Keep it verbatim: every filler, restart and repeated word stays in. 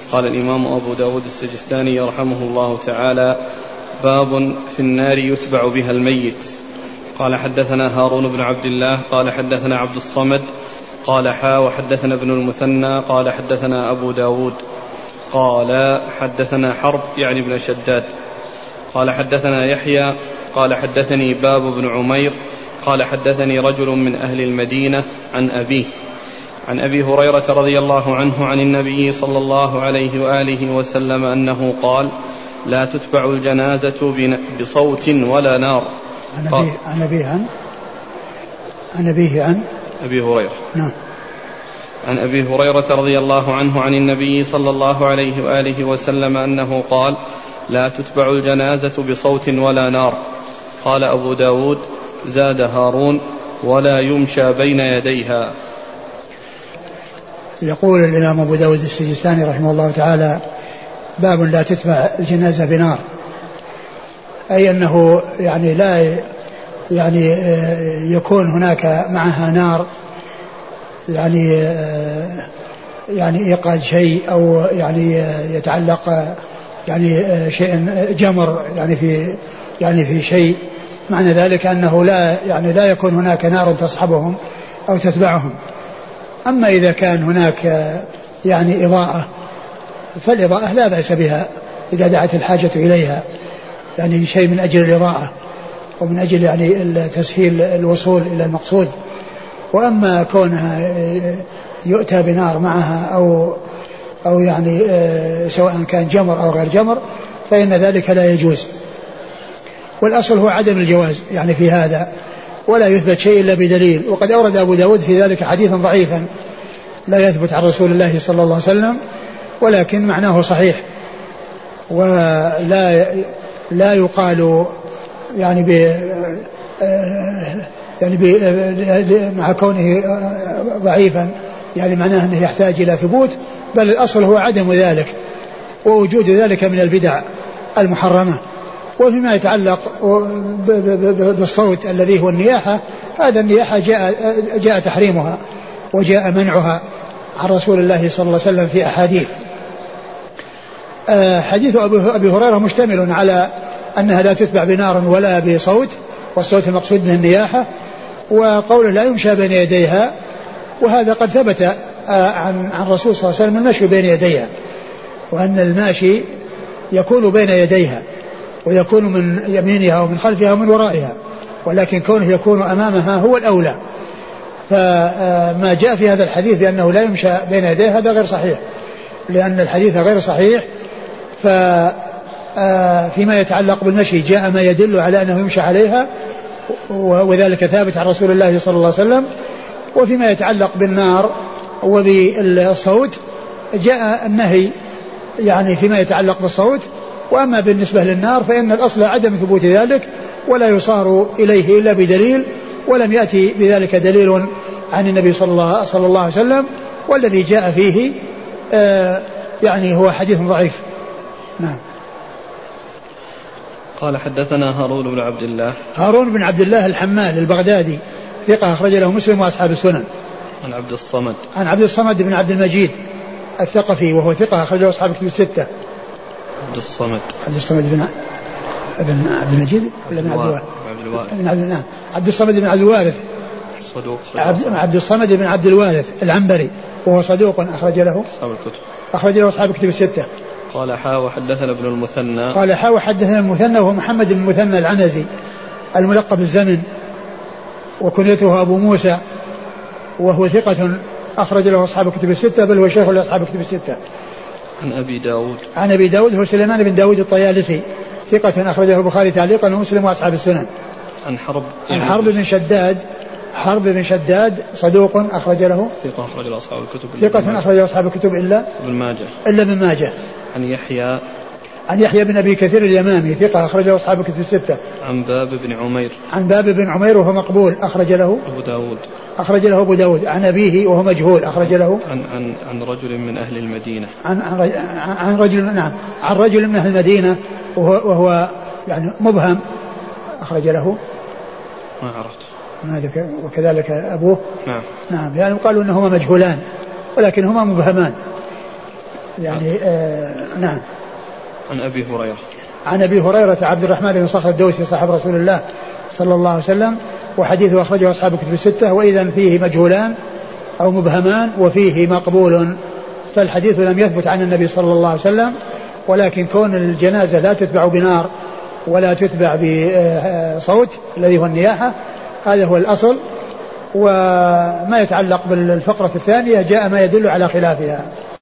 قال الإمام أبو داود السجستاني رحمه الله تعالى: باب في النار يتبع بها الميت. قال حدثنا هارون بن عبد الله قال حدثنا عبد الصمد قال حا وحدثنا ابن المثنى قال حدثنا أبو داود قال حدثنا حرب يعني ابن شداد قال حدثنا يحيى قال حدثني باب بن عمير قال حدثني رجل من أهل المدينة عن أبيه عن أبي هريرة رضي الله عنه عن النبي صلى الله عليه وآله وسلم أنه قال: لا تتبع الجنازة بصوت ولا نار. عن أبيه عن أبيه عن عن أبيه عن أبي هريرة نعم عن أبي هريرة رضي الله عنه عن النبي صلى الله عليه وآله وسلم أنه قال: لا تتبع الجنازة بصوت ولا نار. قال أبو داود: زاد هارون: ولا يمشى بين يديها. يقول الإمام أبو داود السجستاني رحمه الله تعالى: باب لا تتبع الجنازة بنار، أي أنه يعني لا يعني يكون هناك معها نار، يعني يعني إيقاد شيء أو يعني يتعلق يعني شيء جمر يعني في يعني في شيء، معنى ذلك أنه لا يعني لا يكون هناك نار تصحبهم أو تتبعهم. أما إذا كان هناك يعني إضاءة فالإضاءة لا بأس بها إذا دعت الحاجة إليها، يعني شيء من أجل الإضاءة ومن أجل يعني تسهيل الوصول إلى المقصود. وأما كونها يؤتى بنار معها أو أو يعني سواء كان جمر أو غير جمر فإن ذلك لا يجوز، والأصل هو عدم الجواز يعني في هذا، ولا يثبت شيء إلا بدليل. وقد أورد أبو داود في ذلك حديثا ضعيفا لا يثبت عن رسول الله صلى الله عليه وسلم، ولكن معناه صحيح، ولا لا يقال يعني ب يعني ب مع كونه ضعيفا يعني معناه أنه يحتاج إلى ثبوت، بل الأصل هو عدم ذلك ووجود ذلك من البدع المحرمة. وفيما يتعلق بالصوت الذي هو النياحة، هذا النياحة جاء, جاء تحريمها وجاء منعها عن رسول الله صلى الله عليه وسلم في أحاديث. حديث أبي هريرة مشتمل على أنها لا تتبع بنار ولا بصوت، والصوت المقصود به النياحة، وقوله لا يمشى بين يديها، وهذا قد ثبت عن عن الرسول صلى الله عليه وسلم المشي بين يديها، وأن الماشي يكون بين يديها ويكون من يمينها ومن خلفها ومن ورائها، ولكن كونه يكون أمامها هو الأولى. فما جاء في هذا الحديث بأنه لا يمشى بين يديه هذا غير صحيح، لأن الحديث غير صحيح. ففيما يتعلق بالمشي جاء ما يدل على أنه يمشى عليها، وذلك ثابت عن رسول الله صلى الله عليه وسلم. وفيما يتعلق بالنار وبالصوت جاء النهي يعني فيما يتعلق بالصوت. وأما بالنسبة للنار فإن الأصل عدم ثبوت ذلك، ولا يصار إليه إلا بدليل، ولم يأتي بذلك دليل عن النبي صلى الله, صلى الله عليه وسلم، والذي جاء فيه آه يعني هو حديث ضعيف. نعم. قال حدثنا هارون بن عبد الله هارون بن عبد الله الحمال البغدادي ثقة أخرج له مسلم وأصحاب السنن. عن عبد الصمد عن عبد الصمد بن عبد المجيد الثقفي وهو ثقة أخرج له أصحاب الكتب الستة. عبد الصمد عبد الصمد بن بن عبد المجيد ولا بن عبد الوارث؟ بن عبد نعم عبد الصمد بن عبد الوارث صدوق. عبد, عبد الصمد بن عبد الوارث العنبري وهو صدوق أخرج له أصحاب الكتب أخرج له أصحاب الكتب الستة. قال حا وحدثنا ابن المثنى قال حا وحدثنا المثنى وهو محمد بن المثنى العنزي الملقب الزمن وكنيته أبو موسى، وهو ثقة أخرج له أصحاب الكتب الستة، بل هو شيخ لأصحاب الكتب الستة. عن أبي داود عن أبي داود هو سليمان بن داود الطيالسي ثقة أخرجه البخاري تعليقا ومسلم وأصحاب السنن. عن حرب عن حرب بن شداد حرب بن شداد صدوق أخرج له ثقة أخرج له أصحاب الكتب ثقة أخرج له أصحاب الكتب إلا ابن ماجه إلا ابن ماجه. عن يحيى عن يحيى بن أبي كثير اليمامي ثقة أخرج له أصحاب الكتب الستة. عن باب بن عمير عن باب بن عمير وهو مقبول أخرج له أبو داود أخرج له أبو داود. عن أبيه وهو مجهول أخرج له عن عن عن رجل من أهل المدينة عن عن, عن رجل نعم عن رجل من أهل المدينة وهو, وهو يعني مبهم أخرج له ما عرفت مالك وكذلك أبوه. نعم نعم يعني قالوا أنهما مجهولان ولكن هما مبهمان. يعني آه نعم. عن أبي هريرة عن أبي هريرة عبد الرحمن بن صخر الدوسي صاحب رسول الله صلى الله عليه وسلم، وحديثه أخرجه أصحاب الكتب الستة، وإذا فيه مجهولان أو مبهمان وفيه مقبول، فالحديث لم يثبت عن النبي صلى الله عليه وسلم، ولكن كون الجنازة لا تتبع بنار ولا تتبع بصوت الذي هو النياحة هذا هو الأصل. وما يتعلق بالفقرة الثانية جاء ما يدل على خلافها.